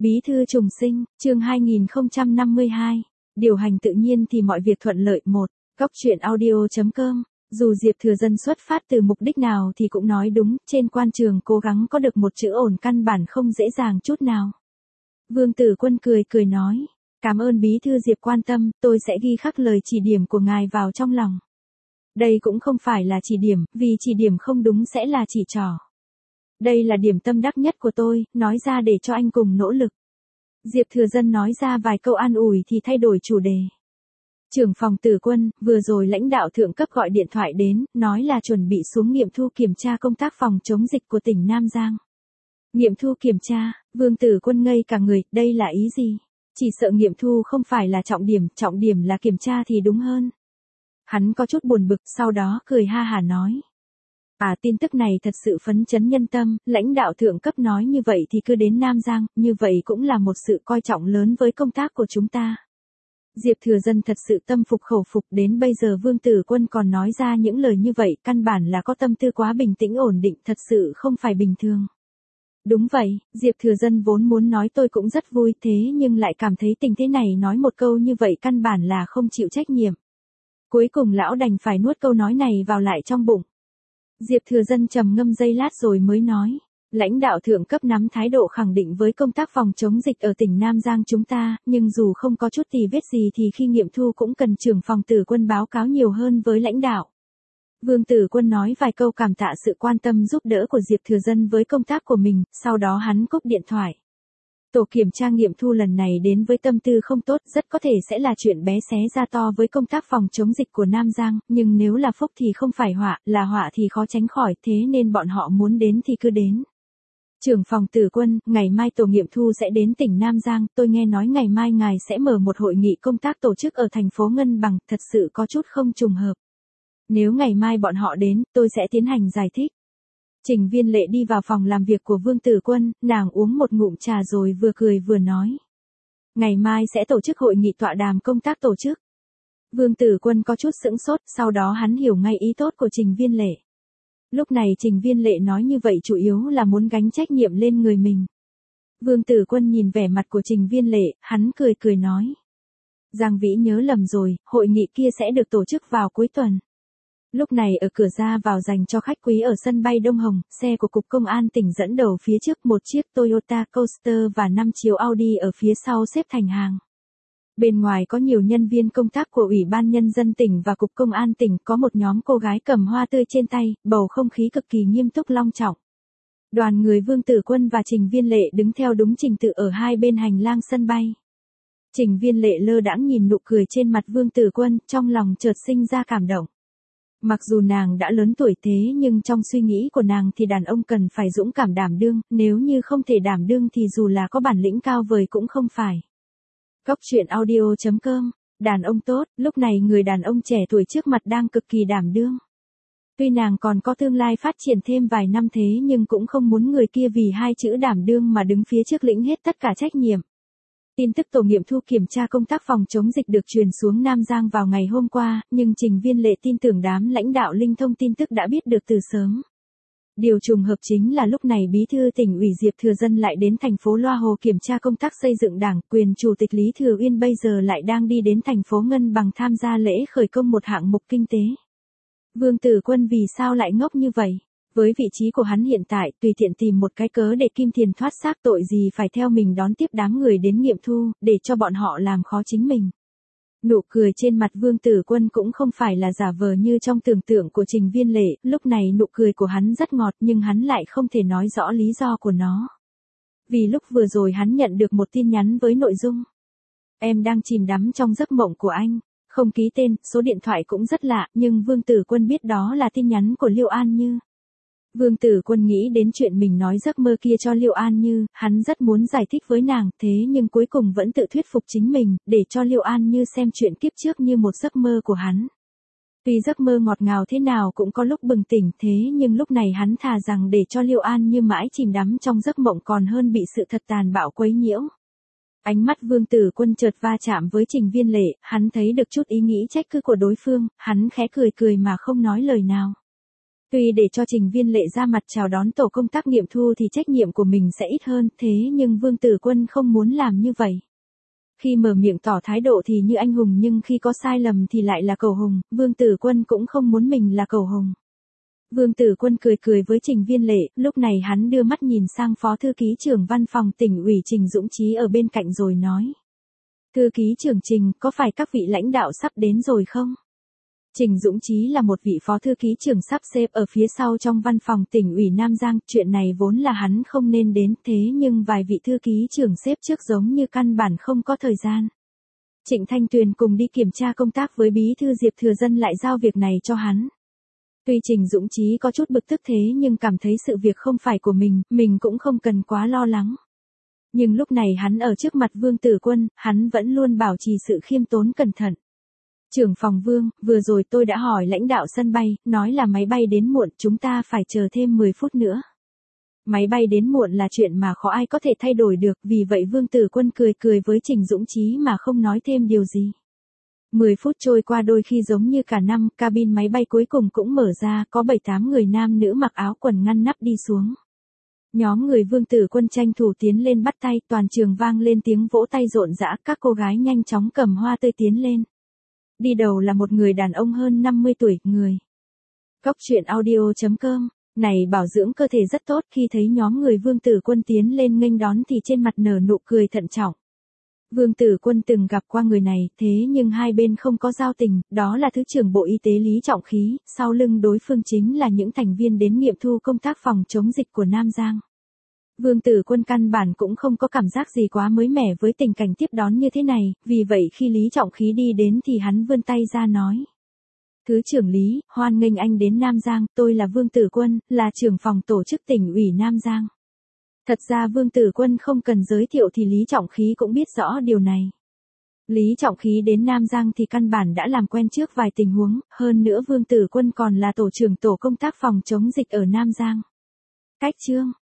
Bí thư trùng sinh, chương 2052. Điều hành tự nhiên thì mọi việc thuận lợi. Góc truyện audio.com. Dù Diệp Thừa Dân xuất phát từ mục đích nào thì cũng nói đúng, trên quan trường cố gắng có được một chữ ổn căn bản không dễ dàng chút nào. Vương Tử Quân cười nói, cảm ơn Bí thư Diệp quan tâm, tôi sẽ ghi khắc lời chỉ điểm của ngài vào trong lòng. Đây cũng không phải là chỉ điểm, vì chỉ điểm không đúng sẽ là chỉ trỏ. Đây là điểm tâm đắc nhất của tôi, nói ra để cho anh cùng nỗ lực. Diệp Thừa Dân nói ra vài câu an ủi thì thay đổi chủ đề. Trưởng phòng Tử Quân, vừa rồi lãnh đạo thượng cấp gọi điện thoại đến, nói là chuẩn bị xuống nghiệm thu kiểm tra công tác phòng chống dịch của tỉnh Nam Giang. Nghiệm thu kiểm tra, Vương Tử Quân ngây cả người, đây là ý gì? Chỉ sợ nghiệm thu không phải là trọng điểm là kiểm tra thì đúng hơn. Hắn có chút buồn bực, sau đó cười ha hả nói. Tin tức này thật sự phấn chấn nhân tâm, lãnh đạo thượng cấp nói như vậy thì cứ đến Nam Giang, như vậy cũng là một sự coi trọng lớn với công tác của chúng ta. Diệp Thừa Dân thật sự tâm phục khẩu phục, đến bây giờ Vương Tử Quân còn nói ra những lời như vậy, căn bản là có tâm tư quá bình tĩnh ổn định, thật sự không phải bình thường. Đúng vậy, Diệp Thừa Dân vốn muốn nói tôi cũng rất vui thế nhưng lại cảm thấy tình thế này nói một câu như vậy căn bản là không chịu trách nhiệm. Cuối cùng lão đành phải nuốt câu nói này vào lại trong bụng. Diệp Thừa Dân trầm ngâm giây lát rồi mới nói, lãnh đạo thượng cấp nắm thái độ khẳng định với công tác phòng chống dịch ở tỉnh Nam Giang chúng ta, nhưng dù không có chút tì vết gì thì khi nghiệm thu cũng cần trưởng phòng Tử Quân báo cáo nhiều hơn với lãnh đạo. Vương Tử Quân nói vài câu cảm tạ sự quan tâm giúp đỡ của Diệp Thừa Dân với công tác của mình, sau đó hắn cúp điện thoại. Tổ kiểm tra nghiệm thu lần này đến với tâm tư không tốt, rất có thể sẽ là chuyện bé xé ra to với công tác phòng chống dịch của Nam Giang, nhưng nếu là phúc thì không phải họa, là họa thì khó tránh khỏi, thế nên bọn họ muốn đến thì cứ đến. Trưởng phòng Tử Quân, ngày mai tổ nghiệm thu sẽ đến tỉnh Nam Giang, tôi nghe nói ngày mai ngài sẽ mở một hội nghị công tác tổ chức ở thành phố Ngân Bằng, thật sự có chút không trùng hợp. Nếu ngày mai bọn họ đến, tôi sẽ tiến hành giải thích. Trình Viên Lệ đi vào phòng làm việc của Vương Tử Quân, nàng uống một ngụm trà rồi vừa cười vừa nói. Ngày mai sẽ tổ chức hội nghị tọa đàm công tác tổ chức. Vương Tử Quân có chút sững sốt, sau đó hắn hiểu ngay ý tốt của Trình Viên Lệ. Lúc này Trình Viên Lệ nói như vậy chủ yếu là muốn gánh trách nhiệm lên người mình. Vương Tử Quân nhìn vẻ mặt của Trình Viên Lệ, hắn cười nói. Giang Vĩ nhớ lầm rồi, hội nghị kia sẽ được tổ chức vào cuối tuần. Lúc này ở cửa ra vào dành cho khách quý ở sân bay Đông Hồng, xe của Cục Công an tỉnh dẫn đầu phía trước, một chiếc Toyota Coaster và 5 chiếc Audi ở phía sau xếp thành hàng. Bên ngoài có nhiều nhân viên công tác của Ủy ban Nhân dân tỉnh và Cục Công an tỉnh, có một nhóm cô gái cầm hoa tươi trên tay, bầu không khí cực kỳ nghiêm túc long trọng. Đoàn người Vương Tử Quân và Trình Viên Lệ đứng theo đúng trình tự ở hai bên hành lang sân bay. Trình Viên Lệ lơ đãng nhìn nụ cười trên mặt Vương Tử Quân, trong lòng chợt sinh ra cảm động. Mặc dù nàng đã lớn tuổi thế nhưng trong suy nghĩ của nàng thì đàn ông cần phải dũng cảm đảm đương, nếu như không thể đảm đương thì dù là có bản lĩnh cao vời cũng không phải. Góc truyện audio.com. Đàn ông tốt, lúc này người đàn ông trẻ tuổi trước mặt đang cực kỳ đảm đương. Tuy nàng còn có tương lai phát triển thêm vài năm thế nhưng cũng không muốn người kia vì hai chữ đảm đương mà đứng phía trước lĩnh hết tất cả trách nhiệm. Tin tức tổ nghiệm thu kiểm tra công tác phòng chống dịch được truyền xuống Nam Giang vào ngày hôm qua, nhưng Trình Viên Lệ tin tưởng đám lãnh đạo linh thông tin tức đã biết được từ sớm. Điều trùng hợp chính là lúc này Bí thư tỉnh ủy Diệp Thừa Dân lại đến thành phố Loa Hồ kiểm tra công tác xây dựng đảng, quyền chủ tịch Lý Thừa Uyên bây giờ lại đang đi đến thành phố Ngân Bằng tham gia lễ khởi công một hạng mục kinh tế. Vương Tử Quân vì sao lại ngốc như vậy? Với vị trí của hắn hiện tại, tùy tiện tìm một cái cớ để Kim Thiền thoát xác tội gì phải theo mình đón tiếp đám người đến nghiệm thu, để cho bọn họ làm khó chính mình. Nụ cười trên mặt Vương Tử Quân cũng không phải là giả vờ như trong tưởng tượng của Trình Viên Lệ, lúc này nụ cười của hắn rất ngọt nhưng hắn lại không thể nói rõ lý do của nó. Vì lúc vừa rồi hắn nhận được một tin nhắn với nội dung. Em đang chìm đắm trong giấc mộng của anh. Không ký tên, số điện thoại cũng rất lạ, nhưng Vương Tử Quân biết đó là tin nhắn của Liêu An Như. Vương Tử Quân nghĩ đến chuyện mình nói giấc mơ kia cho Liêu An Như, hắn rất muốn giải thích với nàng, thế nhưng cuối cùng vẫn tự thuyết phục chính mình, để cho Liêu An Như xem chuyện kiếp trước như một giấc mơ của hắn. Tuy giấc mơ ngọt ngào thế nào cũng có lúc bừng tỉnh thế nhưng lúc này hắn thà rằng để cho Liêu An Như mãi chìm đắm trong giấc mộng còn hơn bị sự thật tàn bạo quấy nhiễu. Ánh mắt Vương Tử Quân chợt va chạm với Trình Viên Lệ, hắn thấy được chút ý nghĩ trách cứ của đối phương, hắn khẽ cười mà không nói lời nào. Tuy để cho Trình Viên Lệ ra mặt chào đón tổ công tác nghiệm thu thì trách nhiệm của mình sẽ ít hơn, thế nhưng Vương Tử Quân không muốn làm như vậy. Khi mở miệng tỏ thái độ thì như anh hùng nhưng khi có sai lầm thì lại là cầu hùng, Vương Tử Quân cũng không muốn mình là cầu hùng. Vương Tử Quân cười cười với Trình Viên Lệ, lúc này hắn đưa mắt nhìn sang Phó Thư ký trưởng Văn phòng Tỉnh ủy Trình Dũng Chí ở bên cạnh rồi nói. Thư ký trưởng Trình, có phải các vị lãnh đạo sắp đến rồi không? Trình Dũng Chí là một vị phó thư ký trưởng sắp xếp ở phía sau trong văn phòng Tỉnh ủy Nam Giang, chuyện này vốn là hắn không nên đến, thế nhưng vài vị thư ký trưởng xếp trước giống như căn bản không có thời gian. Trịnh Thanh Tuyền cùng đi kiểm tra công tác với bí thư Diệp Thừa Dân lại giao việc này cho hắn. Tuy Trình Dũng Chí có chút bực tức thế nhưng cảm thấy sự việc không phải của mình cũng không cần quá lo lắng. Nhưng lúc này hắn ở trước mặt Vương Tử Quân, hắn vẫn luôn bảo trì sự khiêm tốn cẩn thận. Trưởng phòng Vương, vừa rồi tôi đã hỏi lãnh đạo sân bay, nói là máy bay đến muộn, chúng ta phải chờ thêm 10 phút nữa. Máy bay đến muộn là chuyện mà khó ai có thể thay đổi được, vì vậy Vương Tử Quân cười cười với Trình Dũng Chí mà không nói thêm điều gì. 10 phút trôi qua đôi khi giống như cả năm, cabin máy bay cuối cùng cũng mở ra, có 7-8 người nam nữ mặc áo quần ngăn nắp đi xuống. Nhóm người Vương Tử Quân tranh thủ tiến lên bắt tay, toàn trường vang lên tiếng vỗ tay rộn rã, các cô gái nhanh chóng cầm hoa tươi tiến lên. Đi đầu là một người đàn ông hơn 50 tuổi, người. Góc truyện audio.com, này bảo dưỡng cơ thể rất tốt, khi thấy nhóm người Vương Tử Quân tiến lên nghênh đón thì trên mặt nở nụ cười thận trọng. Vương Tử Quân từng gặp qua người này, thế nhưng hai bên không có giao tình, đó là Thứ trưởng Bộ Y tế Lý Trọng Khí, sau lưng đối phương chính là những thành viên đến nghiệm thu công tác phòng chống dịch của Nam Giang. Vương Tử Quân căn bản cũng không có cảm giác gì quá mới mẻ với tình cảnh tiếp đón như thế này, vì vậy khi Lý Trọng Khí đi đến thì hắn vươn tay ra nói. Thứ trưởng Lý, hoan nghênh anh đến Nam Giang, tôi là Vương Tử Quân, là trưởng phòng tổ chức Tỉnh ủy Nam Giang. Thật ra Vương Tử Quân không cần giới thiệu thì Lý Trọng Khí cũng biết rõ điều này. Lý Trọng Khí đến Nam Giang thì căn bản đã làm quen trước vài tình huống, hơn nữa Vương Tử Quân còn là tổ trưởng tổ công tác phòng chống dịch ở Nam Giang. Cách chương